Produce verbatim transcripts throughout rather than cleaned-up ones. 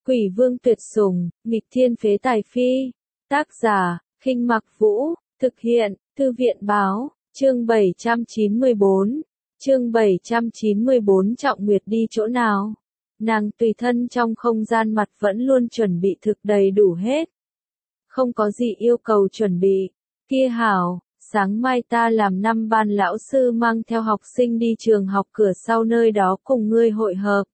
Quỷ vương tuyệt sủng, nghịch thiên phế tài phi. Tác giả, Khinh Mặc Vũ, thực hiện, Thư viện báo, chương bảy trăm chín mươi bốn. Chương bảy trăm chín mươi bốn Trọng Nguyệt đi chỗ nào? Nàng tùy thân trong không gian mặt vẫn luôn chuẩn bị thực đầy đủ hết. Không có gì yêu cầu chuẩn bị. Kia hảo, sáng mai ta làm năm ban lão sư mang theo học sinh đi trường học cửa sau nơi đó cùng ngươi hội hợp.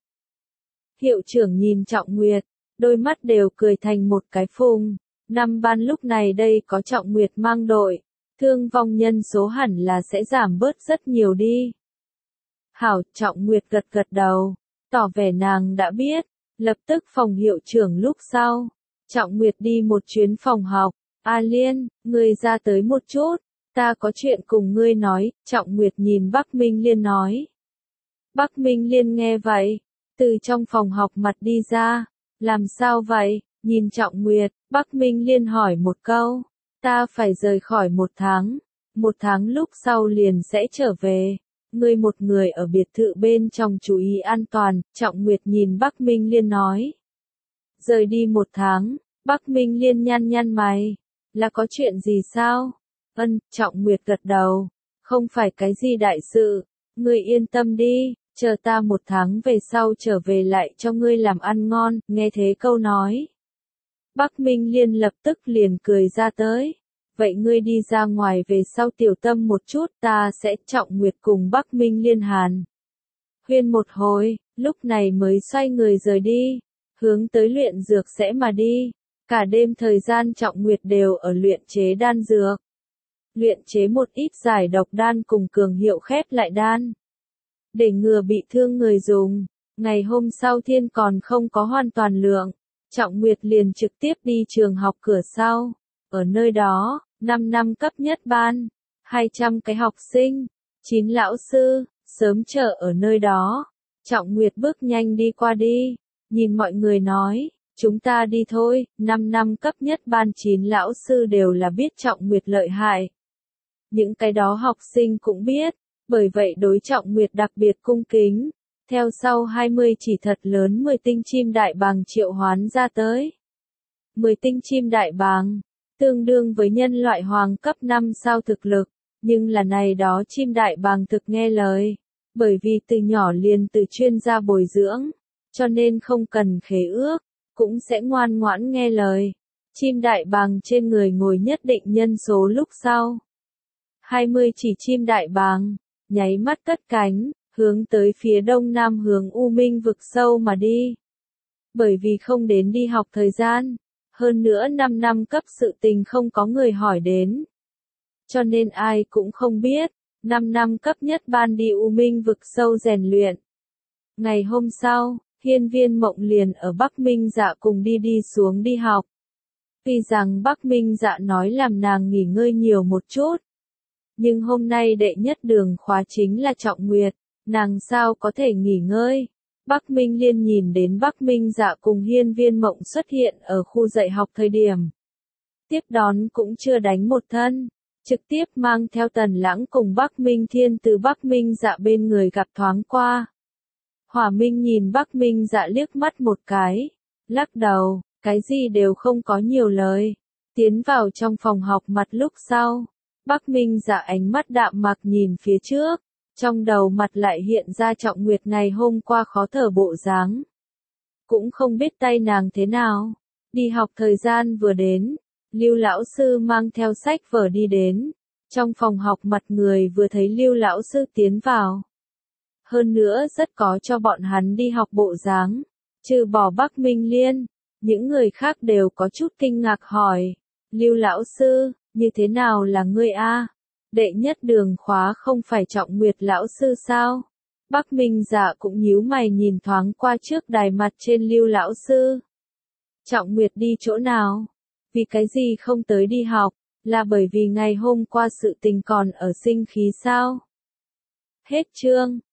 Hiệu trưởng nhìn Trọng Nguyệt, đôi mắt đều cười thành một cái phùng. Năm ban lúc này đây có Trọng Nguyệt mang đội, thương vong nhân số hẳn là sẽ giảm bớt rất nhiều đi. Hảo, Trọng Nguyệt gật gật đầu, tỏ vẻ nàng đã biết, lập tức phòng hiệu trưởng lúc sau. Trọng Nguyệt đi một chuyến phòng học, A Liên, ngươi ra tới một chút, ta có chuyện cùng ngươi nói, Trọng Nguyệt nhìn Bắc Minh Liên nói. Bắc Minh Liên nghe vậy, từ trong phòng học mặt đi ra, làm sao vậy, nhìn Trọng Nguyệt, Bắc Minh Liên hỏi một câu, ta phải rời khỏi một tháng, một tháng lúc sau liền sẽ trở về, ngươi một người ở biệt thự bên trong chú ý an toàn, Trọng Nguyệt nhìn Bắc Minh Liên nói. Rời đi một tháng, Bắc Minh Liên nhăn nhăn mày, là có chuyện gì sao? Ân, Trọng Nguyệt gật đầu, không phải cái gì đại sự, ngươi yên tâm đi. Chờ ta một tháng về sau trở về lại cho ngươi làm ăn ngon, nghe thế câu nói. Bắc Minh Liên lập tức liền cười ra tới. Vậy ngươi đi ra ngoài về sau tiểu tâm một chút, ta sẽ Trọng Nguyệt cùng Bắc Minh Liên hàn. Huyên một hồi, lúc này mới xoay người rời đi, hướng tới luyện dược sẽ mà đi. Cả đêm thời gian Trọng Nguyệt đều ở luyện chế đan dược. Luyện chế một ít giải độc đan cùng cường hiệu khép lại đan. Để ngừa bị thương người dùng, ngày hôm sau thiên còn không có hoàn toàn lượng, Trọng Nguyệt liền trực tiếp đi trường học cửa sau. Ở nơi đó, năm năm cấp nhất ban, hai trăm cái học sinh, chín lão sư, sớm chờ ở nơi đó. Trọng Nguyệt bước nhanh đi qua đi, nhìn mọi người nói, chúng ta đi thôi, năm năm cấp nhất ban chín lão sư đều là biết Trọng Nguyệt lợi hại. Những cái đó học sinh cũng biết. Bởi vậy đối Trọng Nguyệt đặc biệt cung kính, theo sau hai mươi chỉ thật lớn mười tinh chim đại bàng triệu hoán ra tới. mười tinh chim đại bàng, tương đương với nhân loại hoàng cấp năm sao thực lực, nhưng là này đó chim đại bàng thực nghe lời, bởi vì từ nhỏ liền từ chuyên gia bồi dưỡng, cho nên không cần khế ước, cũng sẽ ngoan ngoãn nghe lời. Chim đại bàng trên người ngồi nhất định nhân số lúc sau. hai mươi chỉ chim đại bàng nháy mắt cất cánh, hướng tới phía đông nam hướng U Minh vực sâu mà đi. Bởi vì không đến đi học thời gian, hơn nữa năm năm cấp sự tình không có người hỏi đến. Cho nên ai cũng không biết, năm năm cấp nhất ban đi U Minh vực sâu rèn luyện. Ngày hôm sau, Hiên Viên Mộng liền ở Bắc Minh Dạ cùng đi đi xuống đi học. Tuy rằng Bắc Minh Dạ nói làm nàng nghỉ ngơi nhiều một chút. Nhưng hôm nay đệ nhất đường khóa chính là Trọng Nguyệt, nàng sao có thể nghỉ ngơi. Bắc Minh Liên nhìn đến Bắc Minh Dạ cùng Hiên Viên Mộng xuất hiện ở khu dạy học thời điểm. Tiếp đón cũng chưa đánh một thân, trực tiếp mang theo Tần Lãng cùng Bắc Minh Thiên từ Bắc Minh Dạ bên người gặp thoáng qua. Hỏa Minh nhìn Bắc Minh Dạ liếc mắt một cái, lắc đầu, cái gì đều không có nhiều lời, tiến vào trong phòng học mặt lúc sau. Bắc Minh Dạ ánh mắt đạm mạc nhìn phía trước, trong đầu mặt lại hiện ra Trọng Nguyệt ngày hôm qua khó thở bộ dáng. Cũng không biết tay nàng thế nào. Đi học thời gian vừa đến, Lưu lão sư mang theo sách vở đi đến. Trong phòng học mặt người vừa thấy Lưu lão sư tiến vào. Hơn nữa rất có cho bọn hắn đi học bộ dáng. Trừ bỏ Bắc Minh Liên, những người khác đều có chút kinh ngạc hỏi, Lưu lão sư, như thế nào là ngươi a? Đệ nhất đường khóa không phải Trọng Nguyệt lão sư sao? Bắc Minh Dạ cũng nhíu mày nhìn thoáng qua trước đài mặt trên Lưu lão sư. Trọng Nguyệt đi chỗ nào? Vì cái gì không tới đi học? Là bởi vì ngày hôm qua sự tình còn ở sinh khí sao? Hết chương.